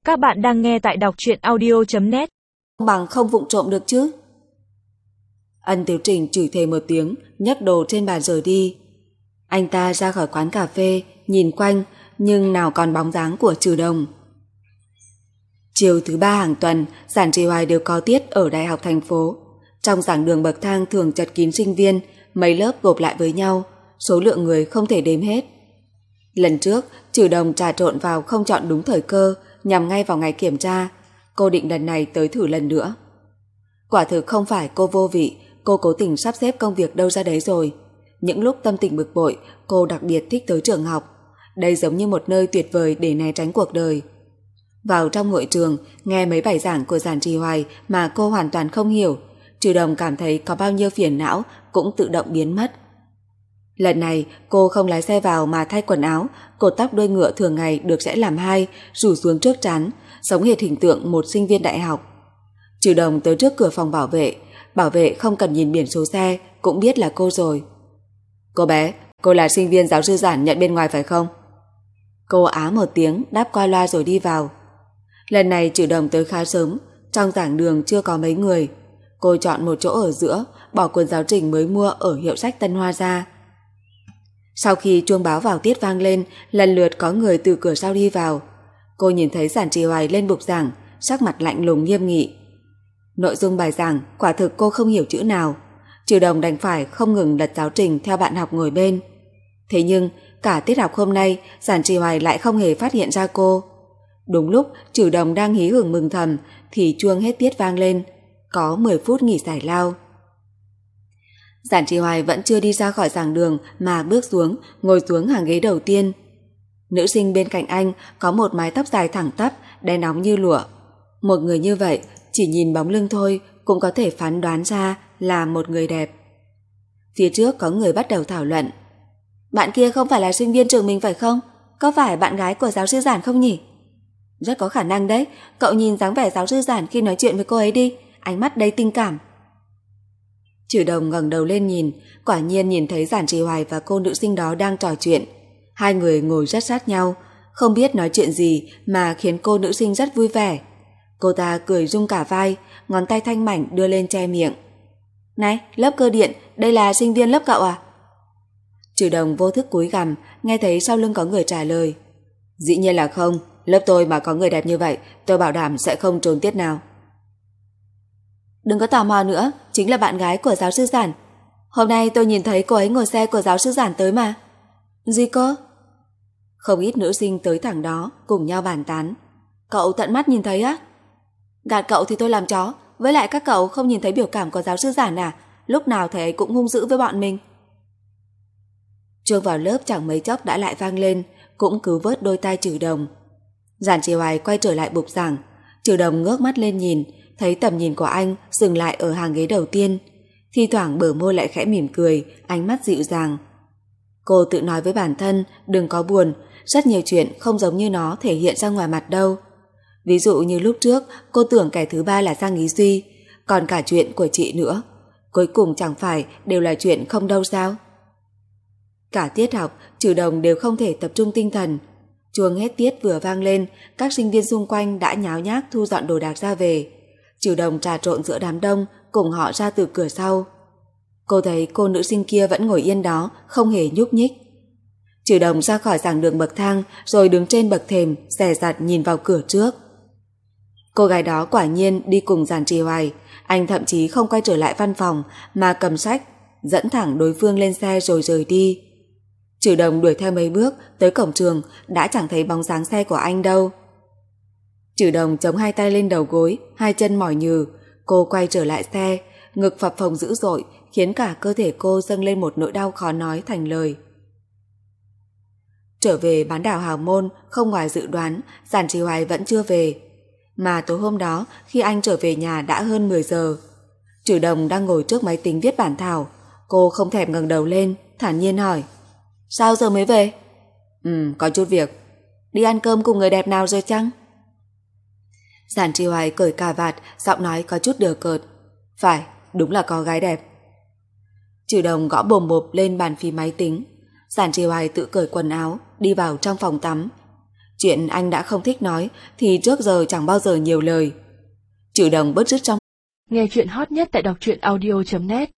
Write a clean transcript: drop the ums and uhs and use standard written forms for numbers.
Các bạn đang nghe tại đọc truyện audio.net. Bằng không vụng trộm được chứ? Ân Tiếu Trình chửi thề một tiếng, nhấc đồ trên bàn rời đi. Anh ta ra khỏi quán cà phê, nhìn quanh, nhưng nào còn bóng dáng của Trừ Đồng. Chiều thứ ba hàng tuần, Giản Trì Hoài đều có tiết ở đại học thành phố. Trong giảng đường bậc thang thường chật kín sinh viên, mấy lớp gộp lại với nhau, số lượng người không thể đếm hết. Lần trước, Trừ Đồng trà trộn vào không chọn đúng thời cơ, nhằm ngay vào ngày kiểm tra. Cô định lần này tới thử lần nữa. Quả thực không phải cô vô vị, cô cố tình sắp xếp công việc đâu ra đấy rồi. Những lúc tâm tình bực bội, cô đặc biệt thích tới trường học. Đây giống như một nơi tuyệt vời để né tránh cuộc đời. Vào trong hội trường, nghe mấy bài giảng của Giản Trì Hoài mà cô hoàn toàn không hiểu, Trừ Đồng cảm thấy có bao nhiêu phiền não cũng tự động biến mất. Lần này cô không lái xe vào mà thay quần áo, cột tóc đuôi ngựa thường ngày được rẽ làm hai, rủ xuống trước trán, giống hệt hình tượng một sinh viên đại học. Trừ Đồng tới trước cửa phòng bảo vệ không cần nhìn biển số xe cũng biết là cô rồi. Cô bé, cô là sinh viên giáo sư Giản nhận bên ngoài phải không? Cô á một tiếng đáp qua loa rồi đi vào. Lần này Trừ Đồng tới khá sớm, trong giảng đường chưa có mấy người. Cô chọn một chỗ ở giữa, bỏ cuốn giáo trình mới mua ở hiệu sách Tân Hoa ra. Sau khi chuông báo vào tiết vang lên, lần lượt có người từ cửa sau đi vào. Cô nhìn thấy Giản Trì Hoài lên bục giảng, sắc mặt lạnh lùng nghiêm nghị. Nội dung bài giảng quả thực cô không hiểu chữ nào. Trừ Đồng đành phải không ngừng lật giáo trình theo bạn học ngồi bên. Thế nhưng cả tiết học hôm nay, Giản Trì Hoài lại không hề phát hiện ra cô. Đúng lúc Trừ Đồng đang hí hửng mừng thầm thì chuông hết tiết vang lên. Có 10 phút nghỉ giải lao. Giản Trì Hoài vẫn chưa đi ra khỏi giảng đường mà bước xuống, ngồi xuống hàng ghế đầu tiên. Nữ sinh bên cạnh anh có một mái tóc dài thẳng tắp, đen óng như lụa. Một người như vậy, chỉ nhìn bóng lưng thôi cũng có thể phán đoán ra là một người đẹp. Phía trước có người bắt đầu thảo luận. Bạn kia không phải là sinh viên trường mình phải không? Có phải bạn gái của giáo sư Giản không nhỉ? Rất có khả năng đấy, cậu nhìn dáng vẻ giáo sư Giản khi nói chuyện với cô ấy đi, ánh mắt đầy tình cảm. Trừ Đồng ngẩng đầu lên nhìn, quả nhiên nhìn thấy Giản Trì Hoài và cô nữ sinh đó đang trò chuyện. Hai người ngồi rất sát nhau, không biết nói chuyện gì mà khiến cô nữ sinh rất vui vẻ. Cô ta cười rung cả vai, ngón tay thanh mảnh đưa lên che miệng. Này, lớp cơ điện, đây là sinh viên lớp cậu à? Trừ Đồng vô thức cúi gằm, nghe thấy sau lưng có người trả lời. Dĩ nhiên là không, lớp tôi mà có người đẹp như vậy, tôi bảo đảm sẽ không trốn tiết nào. Đừng có tò mò nữa, chính là bạn gái của giáo sư Giản. Hôm nay tôi nhìn thấy cô ấy ngồi xe của giáo sư Giản tới mà. Gì cơ? Không ít nữ sinh tới thẳng đó, cùng nhau bàn tán. Cậu tận mắt nhìn thấy á? Gạt cậu thì tôi làm chó, với lại các cậu không nhìn thấy biểu cảm của giáo sư Giản à? Lúc nào thầy ấy cũng hung dữ với bọn mình. Chuông vào lớp chẳng mấy chốc đã lại vang lên, cũng cứu vớt đôi tai Trừ Đồng. Giản Trì Hoài quay trở lại bục giảng. Trừ Đồng ngước mắt lên nhìn, thấy tầm nhìn của anh dừng lại ở hàng ghế đầu tiên. Thi thoảng bờ môi lại khẽ mỉm cười, ánh mắt dịu dàng. Cô tự nói với bản thân đừng có buồn, rất nhiều chuyện không giống như nó thể hiện ra ngoài mặt đâu. Ví dụ như lúc trước cô tưởng kẻ thứ ba là Giang Ý Duy, còn cả chuyện của chị nữa. Cuối cùng chẳng phải đều là chuyện không đâu sao? Cả tiết học, Trừ Đồng đều không thể tập trung tinh thần. Chuông hết tiết vừa vang lên, các sinh viên xung quanh đã nháo nhác thu dọn đồ đạc ra về. Trừ Đồng trà trộn giữa đám đông, cùng họ ra từ cửa sau. Cô thấy cô nữ sinh kia vẫn ngồi yên đó, không hề nhúc nhích. Trừ Đồng ra khỏi giảng đường bậc thang, rồi đứng trên bậc thềm, dè dặt nhìn vào cửa trước. Cô gái đó quả nhiên đi cùng Giản Trì Hoài. Anh thậm chí không quay trở lại văn phòng, mà cầm sách, dẫn thẳng đối phương lên xe rồi rời đi. Trừ Đồng đuổi theo mấy bước, tới cổng trường, đã chẳng thấy bóng dáng xe của anh đâu. Trừ Đồng chống hai tay lên đầu gối, hai chân mỏi nhừ. Cô quay trở lại xe, ngực phập phồng dữ dội, khiến cả cơ thể cô dâng lên một nỗi đau khó nói thành lời. Trở về bán đảo Hào Môn, không ngoài dự đoán, Giản Trì Hoài vẫn chưa về. Mà tối hôm đó, khi anh trở về nhà đã hơn 10 giờ. Trừ Đồng đang ngồi trước máy tính viết bản thảo. Cô không thèm ngẩng đầu lên, thản nhiên hỏi. Sao giờ mới về? Có chút việc. Đi ăn cơm cùng người đẹp nào rồi chăng? Giản Trì Hoài cởi cà vạt, giọng nói có chút đờ cợt. Phải, đúng là có gái đẹp. Trừ Đồng gõ bồm bộp lên bàn phím máy tính. Giản Trì Hoài tự cởi quần áo, đi vào trong phòng tắm. Chuyện anh đã không thích nói thì trước giờ chẳng bao giờ nhiều lời. Chữ Đồng bứt rứt trong. Nghe chuyện hot nhất tại đọc truyện audio.net